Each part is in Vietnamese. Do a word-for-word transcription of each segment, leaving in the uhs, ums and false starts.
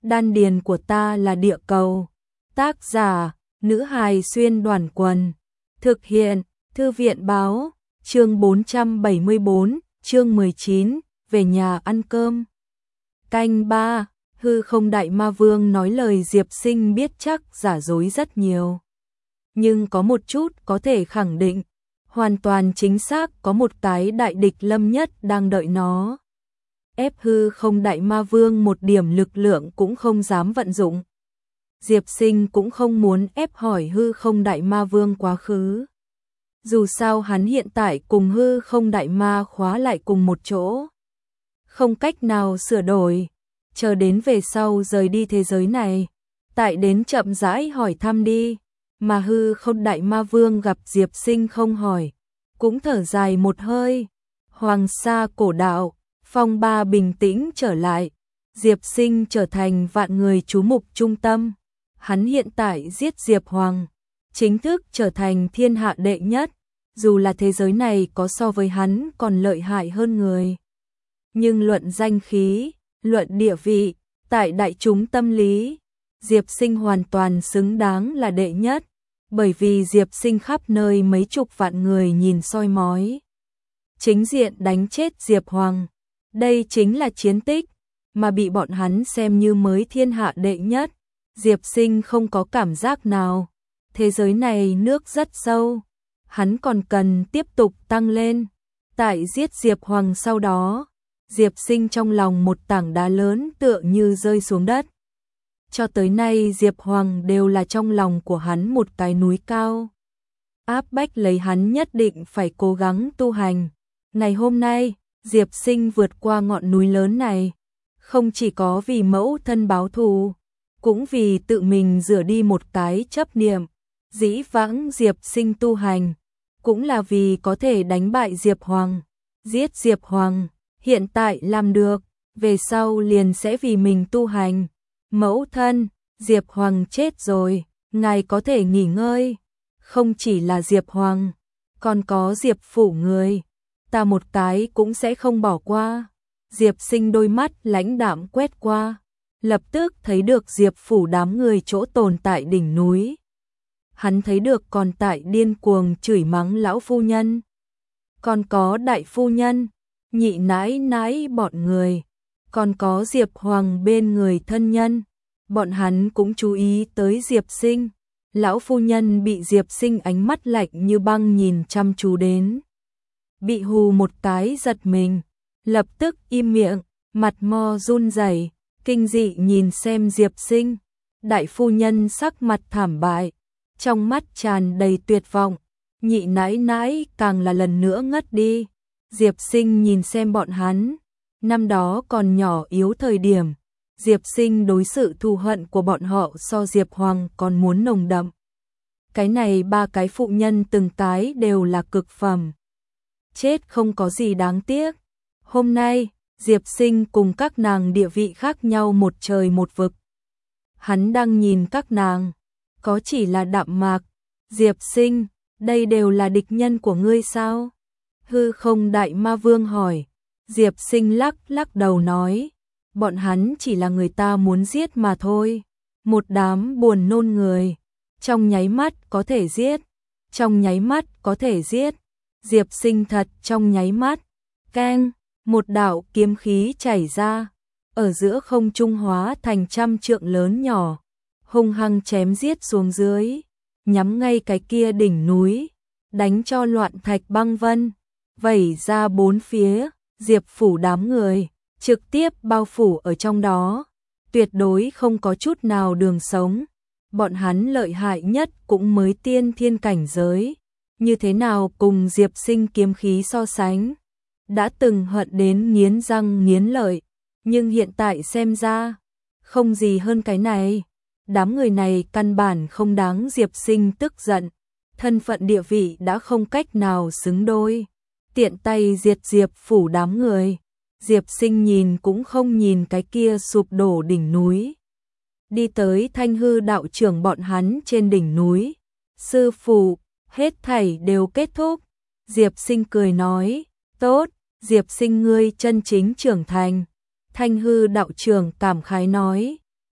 Đan điền của ta là địa cầu. Tác giả, nữ hài xuyên đoàn quần. Thực hiện, thư viện báo, chương bốn trăm bảy mươi bốn, chương mười chín, về nhà ăn cơm. Canh ba, hư không đại ma vương nói lời Diệp Sinh biết chắc giả dối rất nhiều. Nhưng có một chút có thể khẳng định, hoàn toàn chính xác có một cái đại địch lâm nhất đang đợi nó. Ép hư không đại ma vương một điểm lực lượng cũng không dám vận dụng. Diệp Sinh cũng không muốn ép hỏi hư không đại ma vương quá khứ. Dù sao hắn hiện tại cùng hư không đại ma khóa lại cùng một chỗ. Không cách nào sửa đổi, chờ đến về sau rời đi thế giới này. Tại đến chậm rãi hỏi thăm đi, mà hư không đại ma vương gặp Diệp Sinh không hỏi. Cũng thở dài một hơi, hoàng sa cổ đạo. Phong ba bình tĩnh trở lại, Diệp Sinh trở thành vạn người chú mục trung tâm. Hắn hiện tại giết Diệp Hoàng, chính thức trở thành thiên hạ đệ nhất, dù là thế giới này có so với hắn còn lợi hại hơn người. Nhưng luận danh khí, luận địa vị, tại đại chúng tâm lý, Diệp Sinh hoàn toàn xứng đáng là đệ nhất, bởi vì Diệp Sinh khắp nơi mấy chục vạn người nhìn soi mói. Chính diện đánh chết Diệp Hoàng. Đây chính là chiến tích, mà bị bọn hắn xem như mới thiên hạ đệ nhất. Diệp Sinh không có cảm giác nào. Thế giới này nước rất sâu. Hắn còn cần tiếp tục tăng lên. Tại giết Diệp Hoàng sau đó, Diệp Sinh trong lòng một tảng đá lớn tựa như rơi xuống đất. Cho tới nay Diệp Hoàng đều là trong lòng của hắn một cái núi cao. Áp bách lấy hắn nhất định phải cố gắng tu hành. Ngày hôm nay, Diệp Sinh vượt qua ngọn núi lớn này, không chỉ có vì mẫu thân báo thù, cũng vì tự mình rửa đi một cái chấp niệm. Dĩ vãng Diệp Sinh tu hành, cũng là vì có thể đánh bại Diệp Hoàng, giết Diệp Hoàng, hiện tại làm được, về sau liền sẽ vì mình tu hành. Mẫu thân, Diệp Hoàng chết rồi, ngài có thể nghỉ ngơi. Không chỉ là Diệp Hoàng, còn có Diệp phủ người. Ta một cái cũng sẽ không bỏ qua. Diệp Sinh đôi mắt lãnh đạm quét qua, lập tức thấy được Diệp phủ đám người chỗ tồn tại đỉnh núi. Hắn thấy được còn tại điên cuồng chửi mắng lão phu nhân. Còn có đại phu nhân, nhị nãi nãi bọn người. Còn có Diệp Hoàng bên người thân nhân. Bọn hắn cũng chú ý tới Diệp Sinh. Lão phu nhân bị Diệp Sinh ánh mắt lạnh như băng nhìn chăm chú đến. Bị hù một cái giật mình, lập tức im miệng, mặt mo run rẩy, kinh dị nhìn xem Diệp Sinh. Đại phu nhân sắc mặt thảm bại, trong mắt tràn đầy tuyệt vọng, nhị nãi nãi càng là lần nữa ngất đi. Diệp Sinh nhìn xem bọn hắn, năm đó còn nhỏ yếu thời điểm, Diệp Sinh đối sự thù hận của bọn họ so Diệp Hoàng còn muốn nồng đậm. Cái này ba cái phụ nhân từng cái đều là cực phẩm. Chết không có gì đáng tiếc. Hôm nay, Diệp Sinh cùng các nàng địa vị khác nhau một trời một vực. Hắn đang nhìn các nàng, có chỉ là đạm mạc. Diệp Sinh, đây đều là địch nhân của ngươi sao? Hư không đại ma vương hỏi. Diệp Sinh lắc lắc đầu nói, bọn hắn chỉ là người ta muốn giết mà thôi. Một đám buồn nôn người, trong nháy mắt có thể giết, trong nháy mắt có thể giết. Diệp Sinh thật trong nháy mắt, keng, một đạo kiếm khí chảy ra, ở giữa không trung hóa thành trăm trượng lớn nhỏ, hung hăng chém giết xuống dưới, nhắm ngay cái kia đỉnh núi, đánh cho loạn thạch băng vân, vẩy ra bốn phía. Diệp phủ đám người trực tiếp bao phủ ở trong đó, tuyệt đối không có chút nào đường sống. Bọn hắn lợi hại nhất cũng mới tiên thiên cảnh giới. Như thế nào cùng Diệp Sinh kiếm khí so sánh? Đã từng hận đến nghiến răng nghiến lợi, nhưng hiện tại xem ra, không gì hơn cái này. Đám người này căn bản không đáng Diệp Sinh tức giận, thân phận địa vị đã không cách nào xứng đôi. Tiện tay diệt Diệp phủ đám người. Diệp Sinh nhìn cũng không nhìn cái kia sụp đổ đỉnh núi. Đi tới Thanh Hư đạo trưởng bọn hắn trên đỉnh núi. Sư phụ, hết thảy đều kết thúc. Diệp Sinh cười nói, tốt, Diệp Sinh ngươi chân chính trưởng thành. Thanh Hư đạo trưởng cảm khái nói,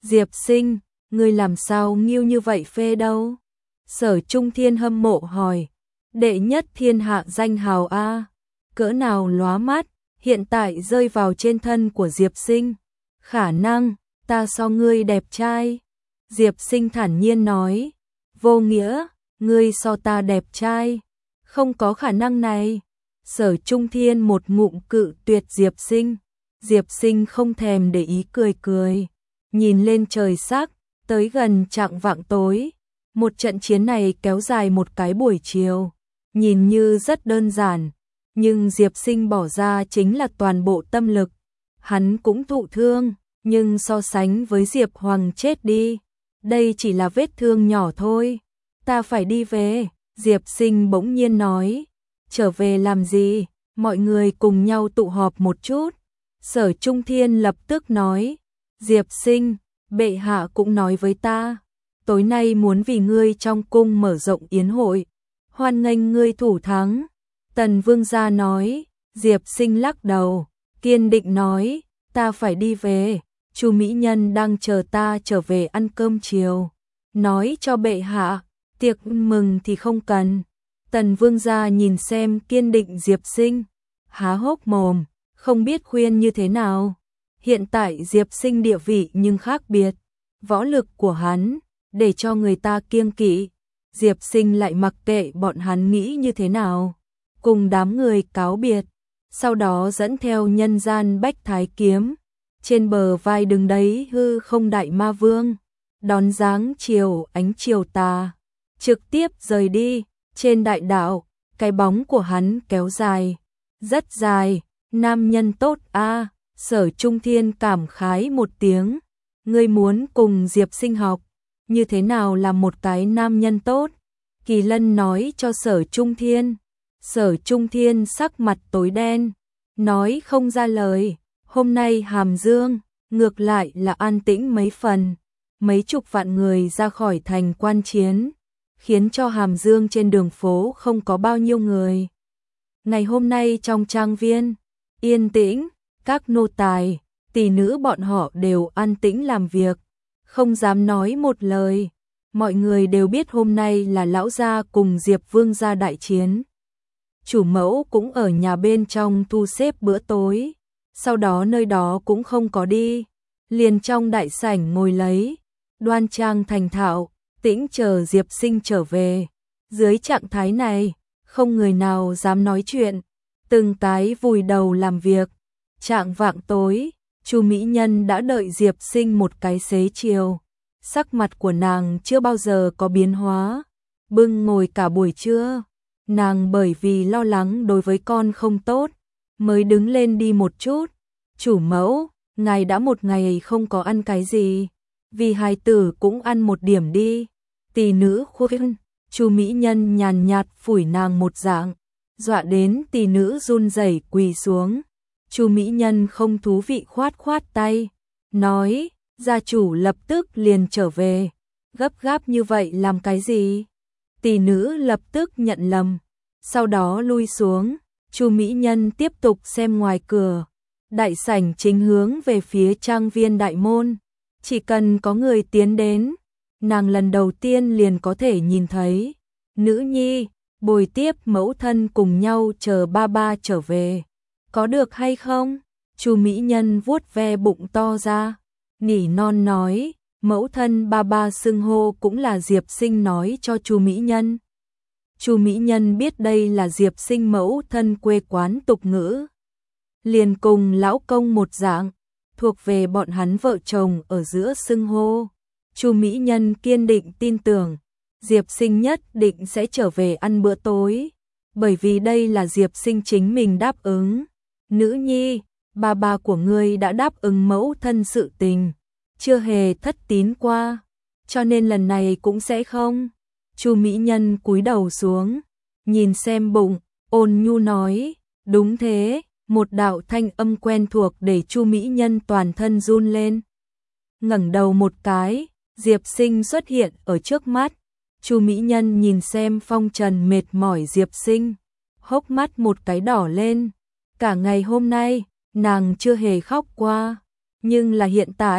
Diệp Sinh, ngươi làm sao nghiêu như vậy phê đâu? Sở Trung Thiên hâm mộ hỏi, đệ nhất thiên hạ danh hào a, cỡ nào lóa mắt, hiện tại rơi vào trên thân của Diệp Sinh. Khả năng, ta so ngươi đẹp trai. Diệp Sinh thản nhiên nói, vô nghĩa, ngươi so ta đẹp trai. Không có khả năng này. Sở Trung Thiên một ngụm cự tuyệt Diệp Sinh. Diệp Sinh không thèm để ý cười cười. Nhìn lên trời sắc, tới gần chạng vạng tối. Một trận chiến này kéo dài một cái buổi chiều. Nhìn như rất đơn giản, nhưng Diệp Sinh bỏ ra chính là toàn bộ tâm lực. Hắn cũng thụ thương, nhưng so sánh với Diệp Hoàng chết đi, đây chỉ là vết thương nhỏ thôi. Ta phải đi về, Diệp Sinh bỗng nhiên nói. Trở về làm gì? Mọi người cùng nhau tụ họp một chút. Sở Trung Thiên lập tức nói. Diệp Sinh, bệ hạ cũng nói với ta, tối nay muốn vì ngươi trong cung mở rộng yến hội, hoan nghênh ngươi thủ thắng. Tần Vương gia nói. Diệp Sinh lắc đầu, kiên định nói, ta phải đi về, Chu mỹ nhân đang chờ ta trở về ăn cơm chiều. Nói cho bệ hạ, tiệc mừng thì không cần. Tần Vương gia nhìn xem kiên định Diệp Sinh, há hốc mồm, không biết khuyên như thế nào. Hiện tại Diệp Sinh địa vị nhưng khác biệt, võ lực của hắn để cho người ta kiêng kỵ. Diệp Sinh lại mặc kệ bọn hắn nghĩ như thế nào, cùng đám người cáo biệt, sau đó dẫn theo nhân gian bách thái kiếm, trên bờ vai đứng đấy hư không đại ma vương, đón dáng chiều ánh chiều tà, trực tiếp rời đi. Trên đại đạo, cái bóng của hắn kéo dài, rất dài, nam nhân tốt a. Sở Trung Thiên cảm khái một tiếng, ngươi muốn cùng Diệp Sinh học, như thế nào là một cái nam nhân tốt? Kỳ Lân nói cho Sở Trung Thiên. Sở Trung Thiên sắc mặt tối đen, nói không ra lời. Hôm nay Hàm Dương, ngược lại là an tĩnh mấy phần, mấy chục vạn người ra khỏi thành quan chiến, khiến cho Hàm Dương trên đường phố không có bao nhiêu người. Ngày hôm nay trong trang viên, yên tĩnh, các nô tài, tỷ nữ bọn họ đều an tĩnh làm việc, không dám nói một lời. Mọi người đều biết hôm nay là lão gia cùng Diệp Vương gia đại chiến. Chủ mẫu cũng ở nhà bên trong thu xếp bữa tối, sau đó nơi đó cũng không có đi, liền trong đại sảnh ngồi lấy, đoan trang thành thạo, tĩnh chờ Diệp Sinh trở về. Dưới trạng thái này, không người nào dám nói chuyện, từng cái vùi đầu làm việc. Trạng vạng tối, Chu mỹ nhân đã đợi Diệp Sinh một cái xế chiều. Sắc mặt của nàng chưa bao giờ có biến hóa, bưng ngồi cả buổi trưa. Nàng bởi vì lo lắng đối với con không tốt, mới đứng lên đi một chút. Chủ mẫu, ngài đã một ngày không có ăn cái gì, vì hài tử cũng ăn một điểm đi. Tỷ nữ khuyên. Chu mỹ nhân nhàn nhạt phủi nàng một dạng, dọa đến tỷ nữ run rẩy quỳ xuống. Chu mỹ nhân không thú vị khoát khoát tay, nói, gia chủ lập tức liền trở về, gấp gáp như vậy làm cái gì? Tỷ nữ lập tức nhận lầm, sau đó lui xuống. Chu mỹ nhân tiếp tục xem ngoài cửa, đại sảnh chính hướng về phía trang viên đại môn, chỉ cần có người tiến đến, nàng lần đầu tiên liền có thể nhìn thấy. Nữ nhi, bồi tiếp mẫu thân cùng nhau chờ ba ba trở về, có được hay không? Chu mỹ nhân vuốt ve bụng to ra, nỉ non nói, mẫu thân ba ba xưng hô cũng là Diệp Sinh nói cho Chu mỹ nhân. Chu mỹ nhân biết đây là Diệp Sinh mẫu thân quê quán tục ngữ, liền cùng lão công một dạng, thuộc về bọn hắn vợ chồng ở giữa xưng hô. Chu mỹ nhân kiên định tin tưởng, Diệp Sinh nhất định sẽ trở về ăn bữa tối, bởi vì đây là Diệp Sinh chính mình đáp ứng. Nữ nhi, ba ba của ngươi đã đáp ứng mẫu thân sự tình, chưa hề thất tín qua, cho nên lần này cũng sẽ không. Chu mỹ nhân cúi đầu xuống, nhìn xem bụng, ôn nhu nói, đúng thế. Một đạo thanh âm quen thuộc để Chu mỹ nhân toàn thân run lên. Ngẩng đầu một cái, Diệp Sinh xuất hiện ở trước mắt. Chu mỹ nhân nhìn xem phong trần mệt mỏi Diệp Sinh, hốc mắt một cái đỏ lên. Cả ngày hôm nay, nàng chưa hề khóc qua, nhưng là hiện tại,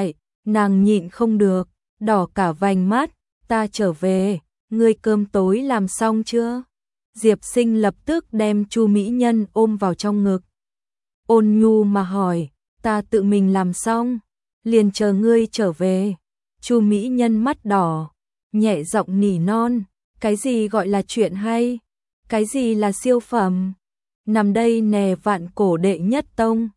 Nàng nhịn không được, đỏ cả vành mắt, ta trở về, ngươi cơm tối làm xong chưa? Diệp Sinh lập tức đem Chu Mỹ Nhân ôm vào trong ngực. Ôn nhu mà hỏi, ta tự mình làm xong, liền chờ ngươi trở về. Chu Mỹ Nhân mắt đỏ, nhẹ giọng nỉ non, cái gì gọi là chuyện hay? Cái gì là siêu phẩm? Nằm đây nè vạn cổ đệ nhất tông,